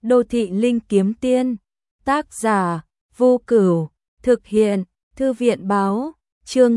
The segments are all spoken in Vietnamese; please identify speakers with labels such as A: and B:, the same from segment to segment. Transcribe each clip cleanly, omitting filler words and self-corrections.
A: Đô thị linh kiếm tiên, tác giả Vô Cửu, thực hiện Thư viện báo, chương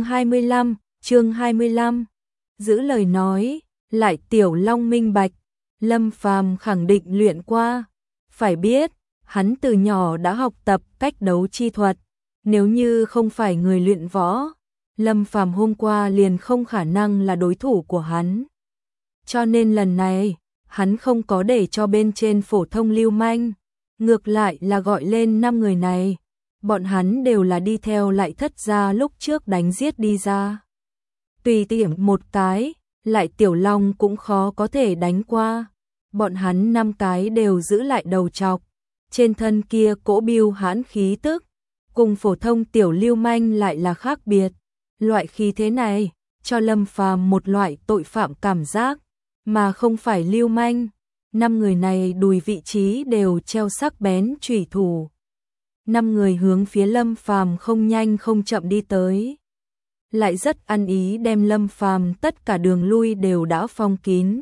A: 25, giữ lời nói, lại Tiểu Long minh bạch, Lâm Phàm khẳng định luyện qua, phải biết, hắn từ nhỏ đã học tập cách đấu chi thuật, nếu như không phải người luyện võ, Lâm Phàm hôm qua liền không khả năng là đối thủ của hắn. Cho nên lần này, hắn không có để cho bên trên phổ thông lưu manh, ngược lại là gọi lên 5 người này, bọn hắn đều là đi theo Lại Thất gia lúc trước đánh giết đi ra. Tùy tiện một cái, Lại Tiểu Long cũng khó có thể đánh qua, bọn hắn 5 cái đều giữ lại đầu trọc, trên thân kia cỗ biêu hãn khí tức, cùng phổ thông tiểu lưu manh lại là khác biệt. Loại khí thế này, cho Lâm Phàm một loại tội phạm cảm giác, mà không phải lưu manh. 5 người này đùi vị trí đều treo sắc bén chủy thủ. 5 người hướng phía Lâm Phàm không nhanh không chậm đi tới. Lại rất ăn ý đem Lâm Phàm tất cả đường lui đều đã phong kín.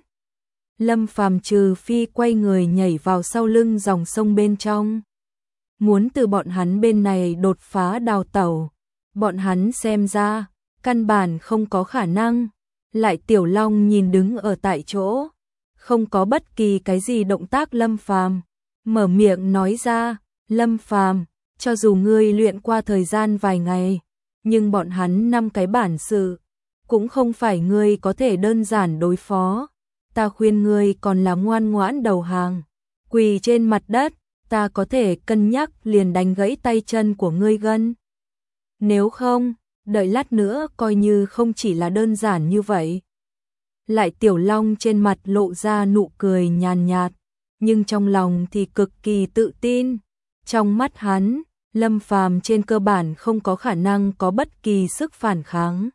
A: Lâm Phàm trừ phi quay người nhảy vào sau lưng dòng sông bên trong. Muốn từ bọn hắn bên này đột phá đào tẩu, bọn hắn xem ra, căn bản không có khả năng. Lại Tiểu Long nhìn đứng ở tại chỗ, không có bất kỳ cái gì động tác Lâm Phàm, mở miệng nói ra, Lâm Phàm, cho dù ngươi luyện qua thời gian vài ngày, nhưng bọn hắn 5 cái bản sự, cũng không phải ngươi có thể đơn giản đối phó. Ta khuyên ngươi còn là ngoan ngoãn đầu hàng, quỳ trên mặt đất, ta có thể cân nhắc liền đánh gãy tay chân của ngươi gân. Nếu không, đợi lát nữa coi như không chỉ là đơn giản như vậy. Lại Tiểu Long trên mặt lộ ra nụ cười nhàn nhạt, nhưng trong lòng thì cực kỳ tự tin. Trong mắt hắn, Lâm Phàm trên cơ bản không có khả năng có bất kỳ sức phản kháng.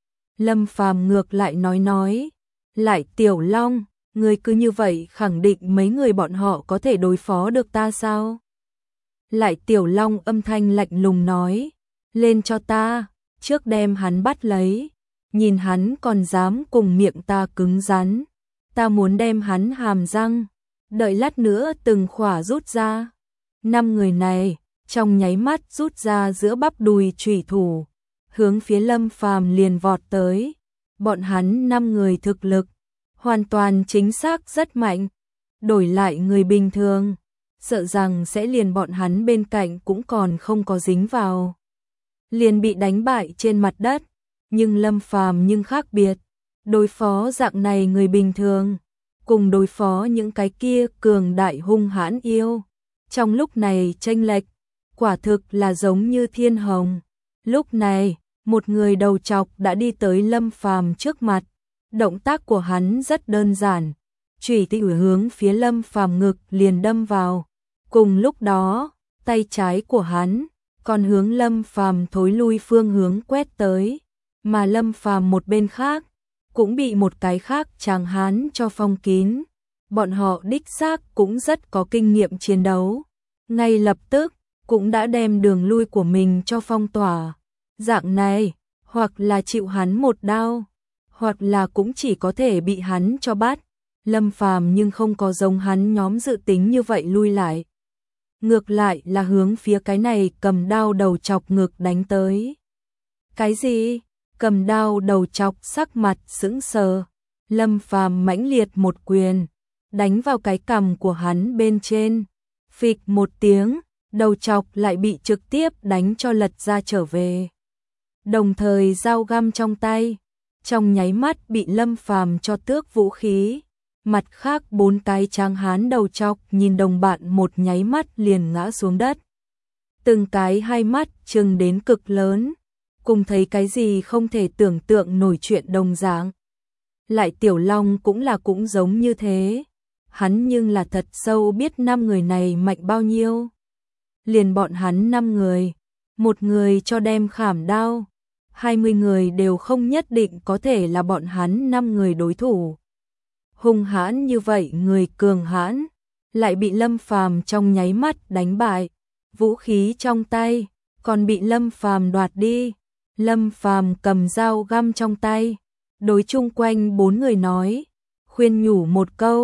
A: Lâm Phàm ngược lại nói, Lại Tiểu Long, ngươi cứ như vậy khẳng định mấy người bọn họ có thể đối phó được ta sao? Lại Tiểu Long âm thanh lạnh lùng nói, lên cho ta, trước đem hắn bắt lấy, nhìn hắn còn dám cùng miệng ta cứng rắn, ta muốn đem hắn hàm răng, đợi lát nữa từng khỏa rút ra. 5 người này, trong nháy mắt rút ra giữa bắp đùi chủy thủ, hướng phía Lâm Phàm liền vọt tới. Bọn hắn 5 người thực lực, hoàn toàn chính xác rất mạnh, đổi lại người bình thường, sợ rằng sẽ liền bọn hắn bên cạnh cũng còn không có dính vào, liền bị đánh bại trên mặt đất. Nhưng Lâm Phàm nhưng khác biệt, đối phó dạng này người bình thường, cùng đối phó những cái kia cường đại hung hãn yêu, trong lúc này chênh lệch, quả thực là giống như thiên hồng. Lúc này, một người đầu trọc đã đi tới Lâm Phàm trước mặt, động tác của hắn rất đơn giản, chủy thủ hướng phía Lâm Phàm ngực liền đâm vào. Cùng lúc đó, tay trái của hắn còn hướng Lâm Phàm thối lui phương hướng quét tới, mà Lâm Phàm một bên khác cũng bị một cái khác tráng hán cho phong kín. Bọn họ đích xác cũng rất có kinh nghiệm chiến đấu, ngay lập tức cũng đã đem đường lui của mình cho phong tỏa. Dạng này, hoặc là chịu hắn một đao, hoặc là cũng chỉ có thể bị hắn cho bắt. Lâm Phàm nhưng không có giống hắn nhóm dự tính như vậy lui lại, ngược lại là hướng phía cái này cầm đao đầu chọc ngực đánh tới. Cái gì? Cầm đao đầu chọc sắc mặt sững sờ. Lâm Phàm mãnh liệt một quyền đánh vào cái cằm của hắn bên trên, phịch một tiếng, đầu chọc lại bị trực tiếp đánh cho lật ra trở về. Đồng thời dao găm trong tay, trong nháy mắt bị Lâm Phàm cho tước vũ khí. Mặt khác 4 cái tráng hán đầu chọc nhìn đồng bạn một nháy mắt liền ngã xuống đất. Từng cái hai mắt trừng đến cực lớn, cùng thấy cái gì không thể tưởng tượng nổi chuyện đồng dạng. Lại Tiểu Long cũng giống như thế, hắn nhưng là thật sâu biết 5 người này mạnh bao nhiêu. Liền bọn hắn 5 người, một người cho đem khảm đao, 20 người đều không nhất định có thể là bọn hắn 5 người đối thủ. Hung hãn như vậy người cường hãn, lại bị Lâm Phàm trong nháy mắt đánh bại, vũ khí trong tay còn bị Lâm Phàm đoạt đi. Lâm Phàm cầm dao găm trong tay, đối chung quanh 4 người nói, khuyên nhủ một câu,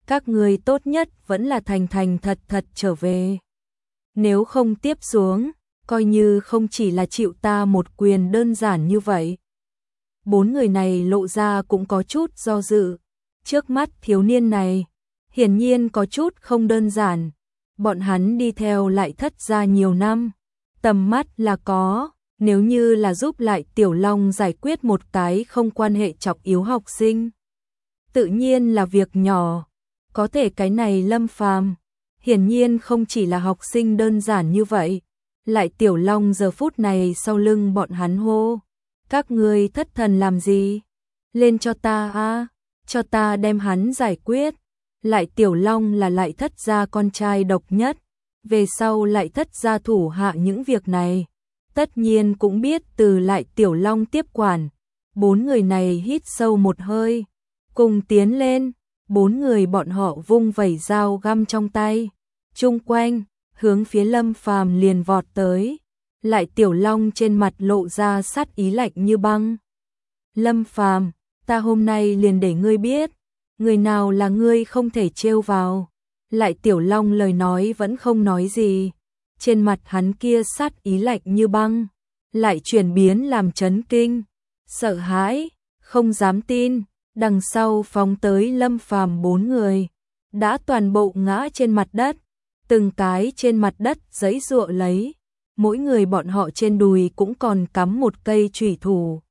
A: các ngươi tốt nhất vẫn là thành thành thật thật trở về. Nếu không tiếp xuống, coi như không chỉ là chịu ta một quyền đơn giản như vậy. Bốn người này lộ ra cũng có chút do dự. Trước mắt thiếu niên này, hiển nhiên có chút không đơn giản. Bọn hắn đi theo Lại Thất gia nhiều năm, tầm mắt là có, nếu như là giúp Lại Tiểu Long giải quyết một cái không quan hệ trọng yếu học sinh, tự nhiên là việc nhỏ. Có thể cái này Lâm Phàm hiển nhiên không chỉ là học sinh đơn giản như vậy. Lại Tiểu Long giờ phút này sau lưng bọn hắn hô, các ngươi thất thần làm gì? Lên cho ta a, cho ta đem hắn giải quyết. Lại Tiểu Long là Lại Thất gia con trai độc nhất, về sau Lại Thất gia thủ hạ những việc này, tất nhiên cũng biết từ Lại Tiểu Long tiếp quản. Bốn người này hít sâu một hơi, cùng tiến lên. Bốn người bọn họ vung vẩy dao găm trong tay, chung quanh, hướng phía Lâm Phàm liền vọt tới. Lại Tiểu Long trên mặt lộ ra sát ý lạnh như băng. Lâm Phàm, ta hôm nay liền để ngươi biết, người nào là ngươi không thể trêu vào. Lại Tiểu Long lời nói vẫn không nói gì, trên mặt hắn kia sát ý lạnh như băng, lại chuyển biến làm chấn kinh, sợ hãi, không dám tin. Đằng sau phóng tới Lâm Phàm bốn người, đã toàn bộ ngã trên mặt đất, từng cái trên mặt đất giãy giụa lấy, mỗi người bọn họ trên đùi cũng còn cắm một cây chủy thủ.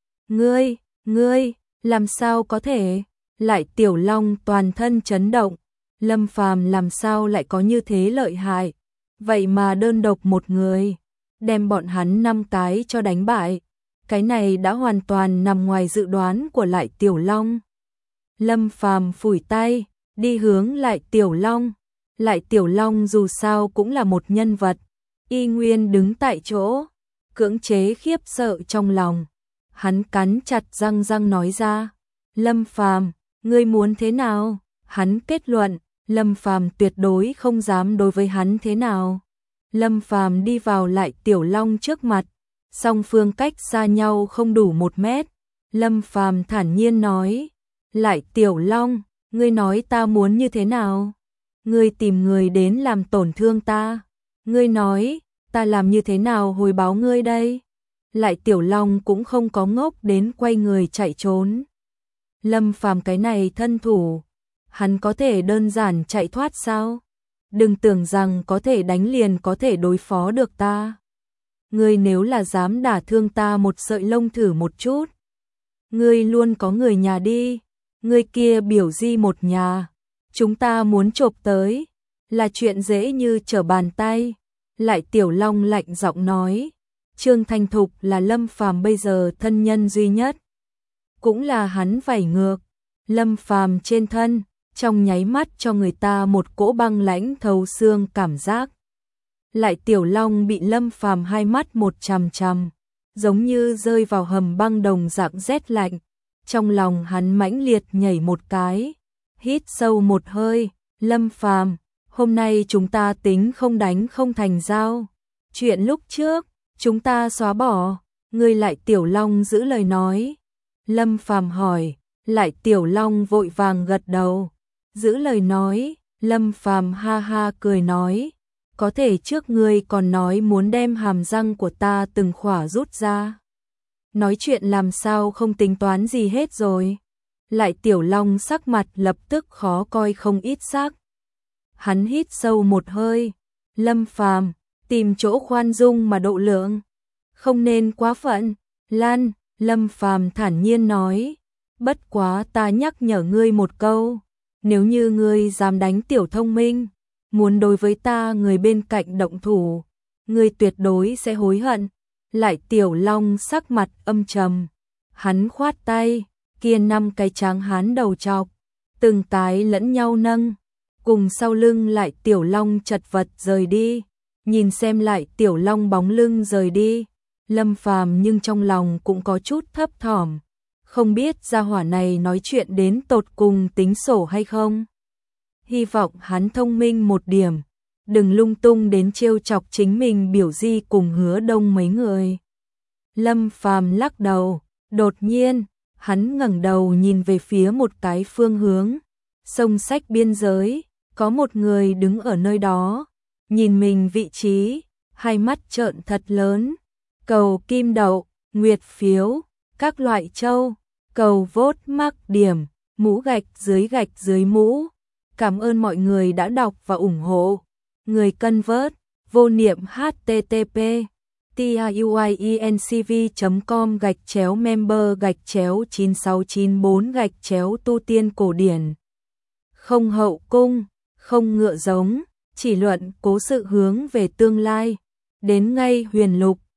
A: Ngươi, làm sao có thể? Lại Tiểu Long toàn thân chấn động, Lâm Phàm làm sao lại có như thế lợi hại, vậy mà đơn độc một người, đem bọn hắn 5 cái cho đánh bại. Cái này đã hoàn toàn nằm ngoài dự đoán của Lại Tiểu Long. Lâm Phàm phủi tay, đi hướng Lại Tiểu Long. Lại Tiểu Long dù sao cũng là một nhân vật, y nguyên đứng tại chỗ, cưỡng chế khiếp sợ trong lòng. Hắn cắn chặt răng nói ra, Lâm Phàm, ngươi muốn thế nào? Hắn kết luận, Lâm Phàm tuyệt đối không dám đối với hắn thế nào. Lâm Phàm đi vào Lại Tiểu Long trước mặt, song phương cách xa nhau không đủ 1 mét. Lâm Phàm thản nhiên nói, Lại Tiểu Long, ngươi nói ta muốn như thế nào? Ngươi tìm người đến làm tổn thương ta, ngươi nói, ta làm như thế nào hồi báo ngươi đây? Lại Tiểu Long cũng không có ngốc đến quay người chạy trốn. Lâm Phàm cái này thân thủ, hắn có thể đơn giản chạy thoát sao? Đừng tưởng rằng có thể đánh liền có thể đối phó được ta. Ngươi nếu là dám đả thương ta một sợi lông thử một chút, ngươi luôn có người nhà đi, ngươi kia biểu di một nhà, chúng ta muốn chộp tới, là chuyện dễ như trở bàn tay. Lại Tiểu Long lạnh giọng nói, Trương Thanh Thục là Lâm Phàm bây giờ thân nhân duy nhất, cũng là hắn vảy ngược. Lâm Phàm trên thân, trong nháy mắt cho người ta một cỗ băng lãnh thấu xương cảm giác. Lại Tiểu Long bị Lâm Phàm hai mắt một chằm chằm, giống như rơi vào hầm băng đồng dạng rét lạnh. Trong lòng hắn mãnh liệt nhảy một cái, hít sâu một hơi, Lâm Phàm, hôm nay chúng ta tính không đánh không thành giao. Chuyện lúc trước, chúng ta xóa bỏ, ngươi. Lại Tiểu Long giữ lời nói. Lâm Phàm hỏi, Lại Tiểu Long vội vàng gật đầu, giữ lời nói. Lâm Phàm ha ha cười nói, có thể trước ngươi còn nói muốn đem hàm răng của ta từng khỏa rút ra. Nói chuyện làm sao không tính toán gì hết rồi. Lại Tiểu Long sắc mặt lập tức khó coi không ít sắc. Hắn hít sâu một hơi, Lâm Phàm, tìm chỗ khoan dung mà độ lượng, không nên quá phận. Lan, Lâm Phàm thản nhiên nói, bất quá ta nhắc nhở ngươi một câu, nếu như ngươi dám đánh Tiểu Thông Minh, muốn đối với ta người bên cạnh động thủ, ngươi tuyệt đối sẽ hối hận. Lại Tiểu Long sắc mặt âm trầm, hắn khoát tay, kia 5 cái tráng hán đầu trọc, từng cái lẫn nhau nâng, cùng sau lưng Lại Tiểu Long chật vật rời đi. Nhìn xem Lại Tiểu Long bóng lưng rời đi, Lâm Phàm nhưng trong lòng cũng có chút thấp thỏm, không biết gia hỏa này nói chuyện đến tột cùng tính sổ hay không. Hy vọng hắn thông minh một điểm, đừng lung tung đến trêu chọc chính mình biểu di cùng Hứa Đông mấy người. Lâm Phàm lắc đầu, đột nhiên, hắn ngẩng đầu nhìn về phía một cái phương hướng, Sông sách biên giới, có một người đứng ở nơi đó, nhìn mình vị trí, hai mắt trợn thật lớn. Cầu kim đậu, nguyệt phiếu, các loại châu, cầu vote mắc điểm, mũ gạch dưới mũ. Cảm ơn mọi người đã đọc và ủng hộ. Người convert, vô niệm http tiuincv.com/member/9694/ tu tiên không hậu cung, không ngựa giống, chỉ luận cố sự hướng về tương lai. Đến ngay huyền lục,